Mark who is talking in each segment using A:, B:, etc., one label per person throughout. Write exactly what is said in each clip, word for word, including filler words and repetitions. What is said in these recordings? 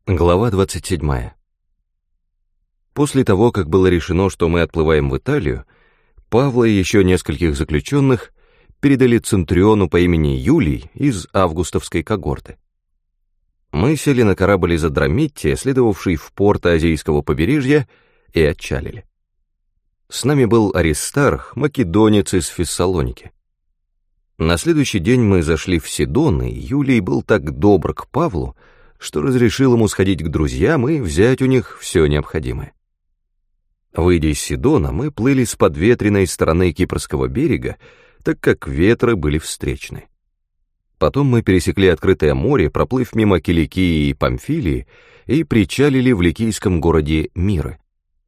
A: Глава двадцать седьмая. После того, как было решено, что мы отплываем в Италию, Павла и еще нескольких заключенных передали центуриону по имени Юлий из августовской когорты. Мы сели на корабль из Адрамиттия, следовавший в порт Азийского побережья, и отчалили. С нами был Аристарх, македонец из Фессалоники. На следующий день мы зашли в Сидон, и Юлий был так добр к Павлу, что разрешил ему сходить к друзьям и взять у них все необходимое. Выйдя из Сидона, мы плыли с подветренной стороны Кипрского берега, так как ветры были встречны. Потом мы пересекли открытое море, проплыв мимо Киликии и Памфилии, и причалили в ликийском городе Миры.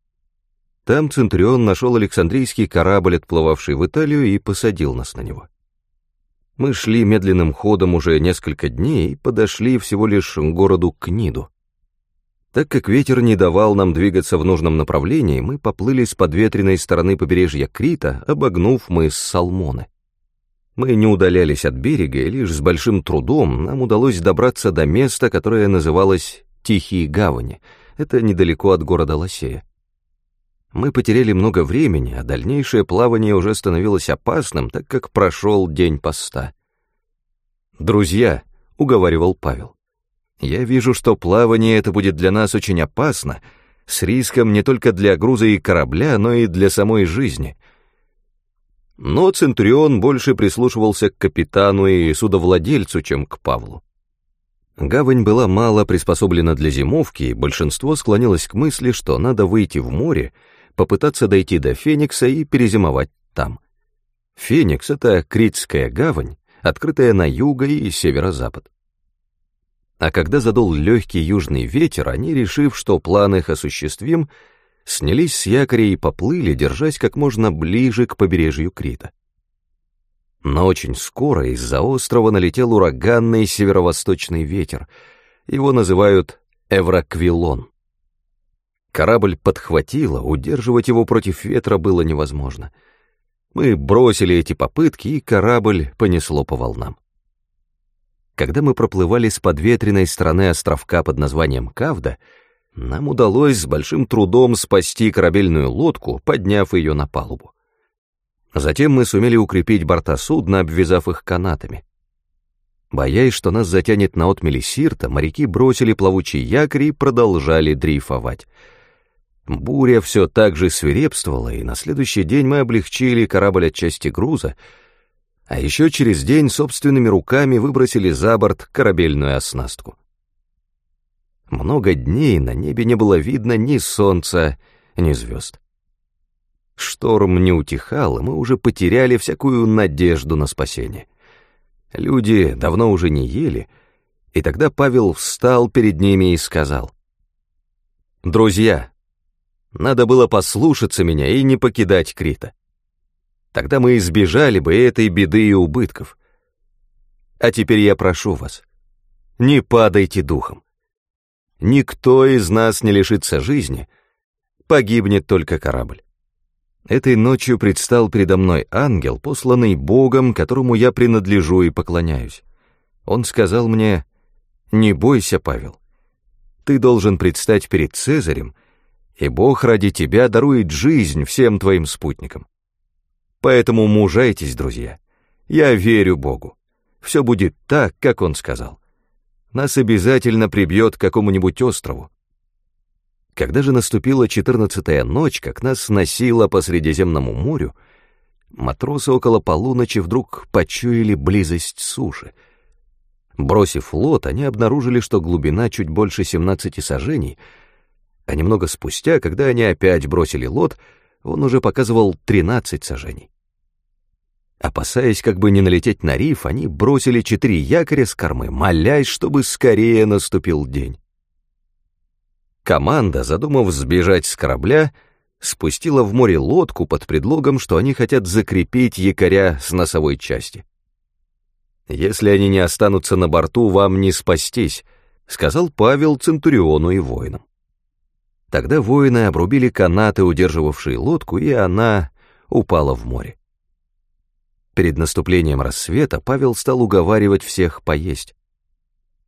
A: Там центурион нашел Александрийский корабль, отплывавший в Италию, и посадил нас на него. Мы шли медленным ходом уже несколько дней и подошли всего лишь к городу Книду. Так как ветер не давал нам двигаться в нужном направлении, мы поплыли с подветренной стороны побережья Крита, обогнув мыс Салмоны. Мы не удалялись от берега, и лишь с большим трудом нам удалось добраться до места, которое называлось Тихие гавани. Это недалеко от города Лосея. Мы потеряли много времени, а дальнейшее плавание уже становилось опасным, так как прошел день поста. «Друзья», — уговаривал Павел, — «я вижу, что плавание это будет для нас очень опасно, с риском не только для груза и корабля, но и для самой жизни». Но центурион больше прислушивался к капитану и судовладельцу, чем к Павлу. Гавань была мало приспособлена для зимовки, и большинство склонилось к мысли, что надо выйти в море, попытаться дойти до Феникса и перезимовать там. Феникс — это Критская гавань, открытая на юго и северо-запад. А когда задул легкий южный ветер, они, решив, что план их осуществим, снялись с якоря и поплыли, держась как можно ближе к побережью Крита. Но очень скоро из-за острова налетел ураганный северо-восточный ветер. Его называют Эвраквилон. Корабль подхватило, удерживать его против ветра было невозможно. Мы бросили эти попытки, и корабль понесло по волнам. Когда мы проплывали с подветренной стороны островка под названием Кавда, нам удалось с большим трудом спасти корабельную лодку, подняв ее на палубу. Затем мы сумели укрепить борта судна, обвязав их канатами. Боясь, что нас затянет на отмели Сирта, моряки бросили плавучий якорь и продолжали дрейфовать. Буря все так же свирепствовала, и на следующий день мы облегчили корабль от части груза, а еще через день собственными руками выбросили за борт корабельную оснастку. Много дней на небе не было видно ни солнца, ни звезд. Шторм не утихал, и мы уже потеряли всякую надежду на спасение. Люди давно уже не ели, и тогда Павел встал перед ними и сказал: «Друзья, надо было послушаться меня и не покидать Крита. Тогда мы избежали бы этой беды и убытков. А теперь я прошу вас, не падайте духом. Никто из нас не лишится жизни, погибнет только корабль. Этой ночью предстал передо мной ангел, посланный Богом, которому я принадлежу и поклоняюсь. Он сказал мне: не бойся, Павел, ты должен предстать перед Цезарем, и Бог ради тебя дарует жизнь всем твоим спутникам. Поэтому мужайтесь, друзья, я верю Богу. Все будет так, как Он сказал. Нас обязательно прибьет к какому-нибудь острову». Когда же наступила четырнадцатая ночь, как нас сносило по Средиземному морю, матросы около полуночи вдруг почуяли близость суши. Бросив лот, они обнаружили, что глубина чуть больше семнадцати саженей, а немного спустя, когда они опять бросили лот, он уже показывал тринадцать саженей. Опасаясь как бы не налететь на риф, они бросили четыре якоря с кормы, молясь, чтобы скорее наступил день. Команда, задумав сбежать с корабля, спустила в море лодку под предлогом, что они хотят закрепить якоря с носовой части. «Если они не останутся на борту, вам не спастись», — сказал Павел центуриону и воинам. Тогда воины обрубили канаты, удерживавшие лодку, и она упала в море. Перед наступлением рассвета Павел стал уговаривать всех поесть.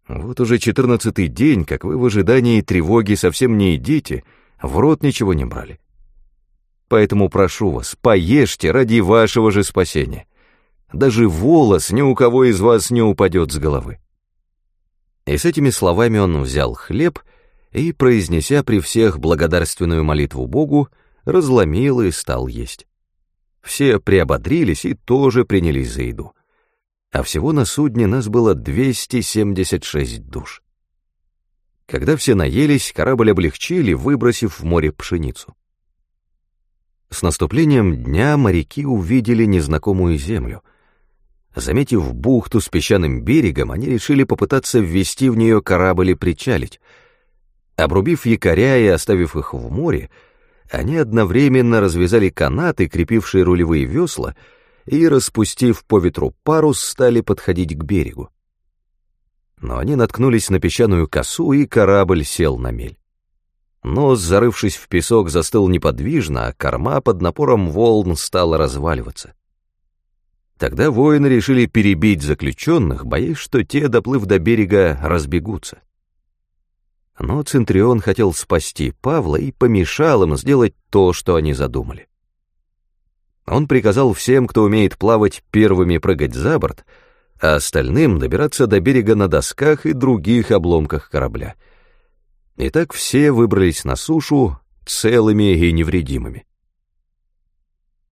A: Вот уже четырнадцатый день, как вы в ожидании тревоги совсем не едите, в рот ничего не брали. Поэтому прошу вас, поешьте ради вашего же спасения. Даже волос ни у кого из вас не упадет с головы». И с этими словами он взял хлеб и, произнеся при всех благодарственную молитву Богу, разломил и стал есть. Все приободрились и тоже принялись за еду. А всего на судне нас было двести семьдесят шесть душ. Когда все наелись, корабль облегчили, выбросив в море пшеницу. С наступлением дня моряки увидели незнакомую землю. Заметив бухту с песчаным берегом, они решили попытаться ввести в нее корабль и причалить. Обрубив якоря и оставив их в море, они одновременно развязали канаты, крепившие рулевые весла, и, распустив по ветру парус, стали подходить к берегу. Но они наткнулись на песчаную косу, и корабль сел на мель. Нос, зарывшись в песок, застыл неподвижно, а корма под напором волн стала разваливаться. Тогда воины решили перебить заключенных, боясь, что те, доплыв до берега, разбегутся. Но Центурион хотел спасти Павла и помешал им сделать то, что они задумали. Он приказал всем, кто умеет плавать, первыми прыгать за борт, а остальным добираться до берега на досках и других обломках корабля. И так все выбрались на сушу целыми и невредимыми.